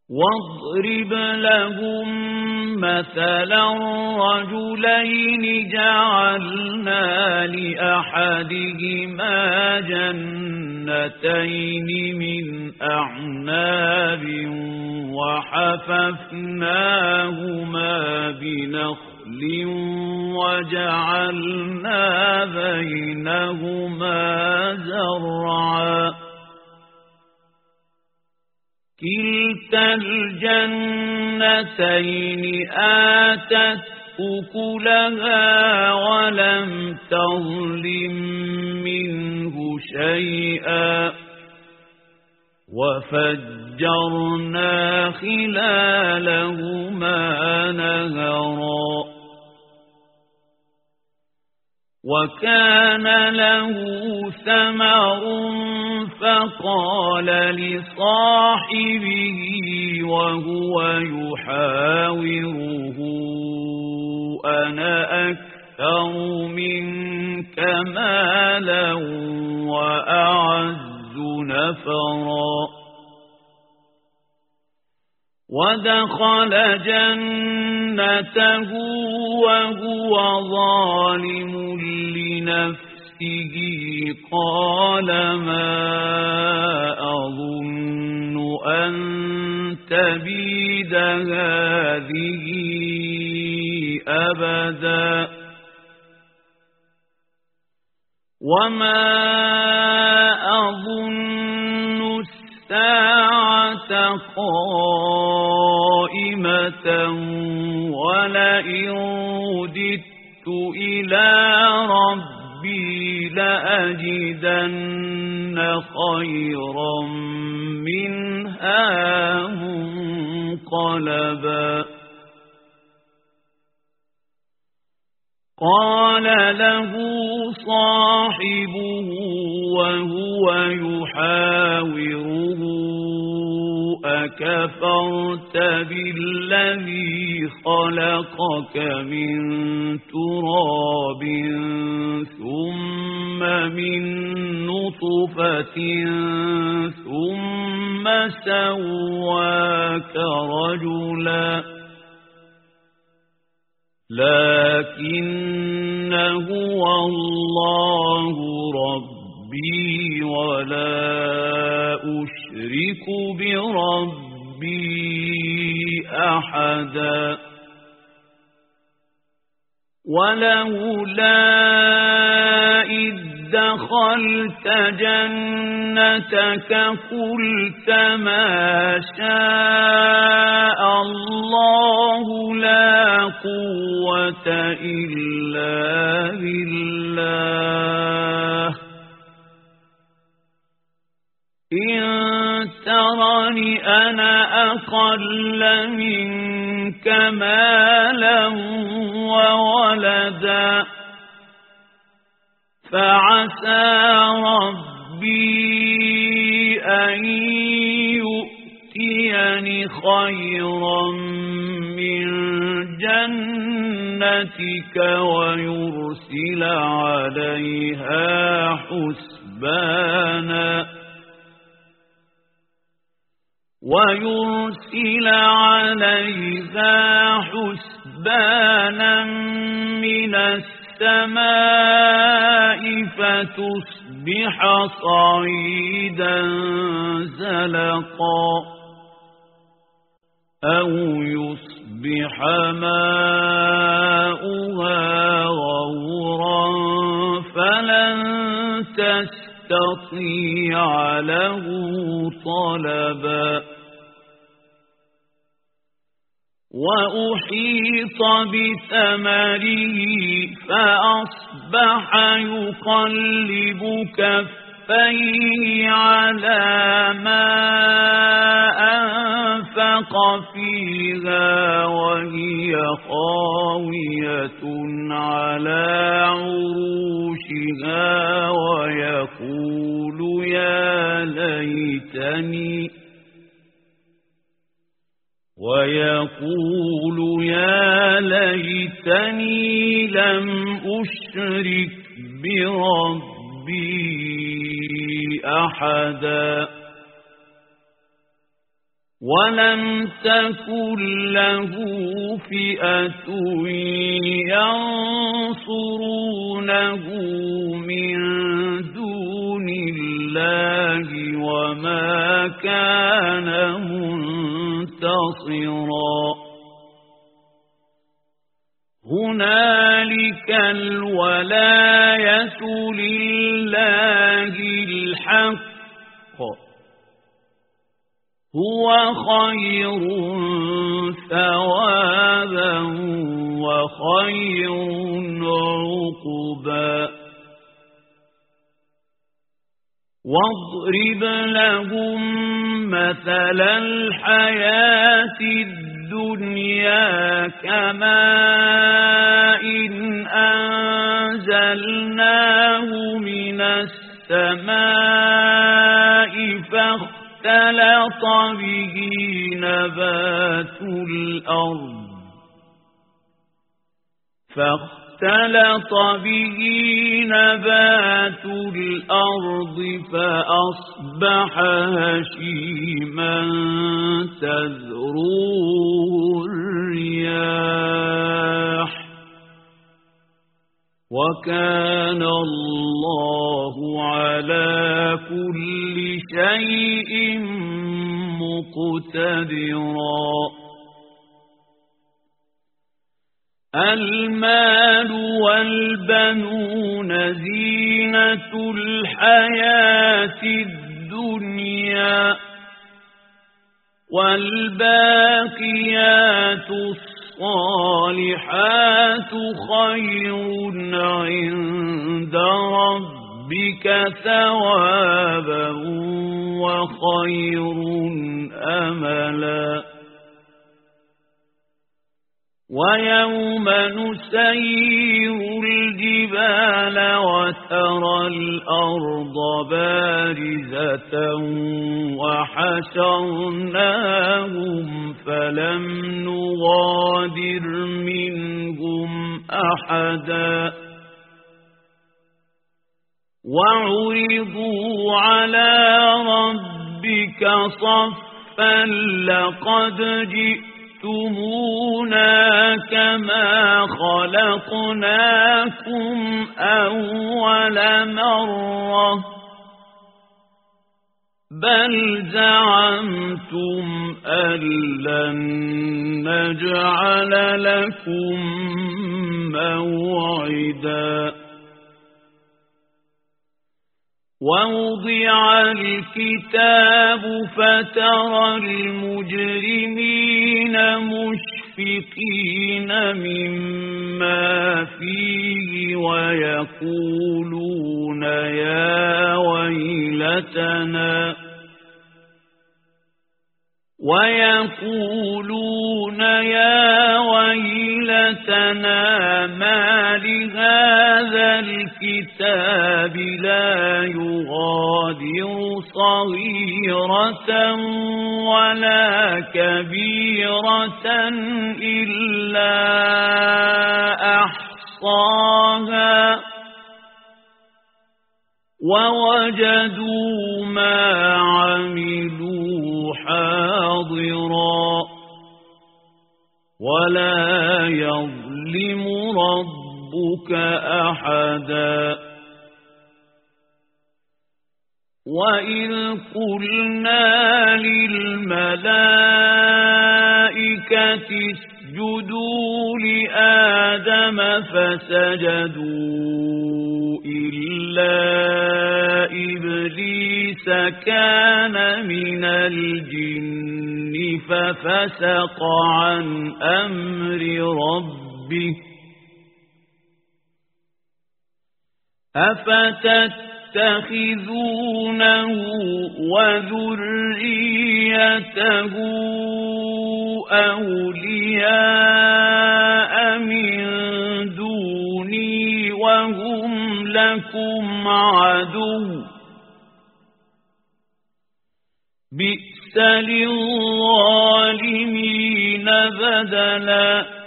واضرب لهم مثلا رجلين جعلنا لأحدهما جنتين من أعناب وحففناهما بنخل وجعلنا بينهما زرعا كلتا الجنتين آتت أكلها ولم تظلم منه شيئا وفجرنا خلالهما نهرا وكان له ثمر فقال لصاحبه وهو يحاوره أنا أكثر منك مالا وأعز نفرا ودخل جنته وهو ظالم لنفسه قال ما أظن أن تبيد هذه أبدا وما أظن الساعة قائمة ولئن رددت إلى ربي لأجدن خيرا منها منقلبا قال له صاحبه وهو يحاوره أكفرت بالذي خلقك من تراب ثم من نطفة ثم سواك رجلا لكن هو الله ربي ولا أشرك بربي أحدا ولولا إذ دخلت جنتك قلت ما شاء الله لا قوة إلا بالله إن ترني أنا أقل منك مالا وولدا فعسى ربي أن يؤتيني خيرا من جنتك ويرسل عليها حسبانا من السماء فتصبح صعيدا زلقا أو يصبح ماؤها غورا فلن تستطيع له طلبا وأحيط بثمره فأصبح يقلب كفيه على ما أنفق فيها وهي خاوية على عروشها ويقول يا ليتني لم أشرك بربي أحدا ولم تكن له فئة ينصرونه من دون الله وما كان منتصرا هنالك الولاية لله الحق هو خير ثوابا وخير عقبا واضرب لهم مثل الحياة الدنيا كماء أنزلناه من السماء فاختلط به نبات الأرض فأصبح هشيما تذروه الرياح وكان الله على كل شيء مقتدرا المال والبنون زينة الحياة الدنيا والباقيات الصالحات خير عند ربك ثوابا وخير أملا ويوم نسير الجبال وترى الأرض بارزة وحشرناهم فلم نغادر منهم أحدا وعرضوا على ربك صفا لقد جئتمونا كما خلقناكم أول مرة بل زعمتم أن لن نجعل لكم موعدا ووضع الكتاب فترى المجرمين مشفقين مما فيه ويقولون يا ويلتنا ما لهذا الكتاب لا يغادر صغيرة ولا كبيرة إلا أحصاها ووجدوا ما عملوا حاضرا ولا يظلم ربك أحدا وإذ قلنا للملائكة اسجدوا لآدم فسجدوا إلا إبليس كان من الجن ففسق عن أمر ربه أفتتخذونه وذريته أولياء من دوني وهم لكم عدو بئس للظالمين بدلا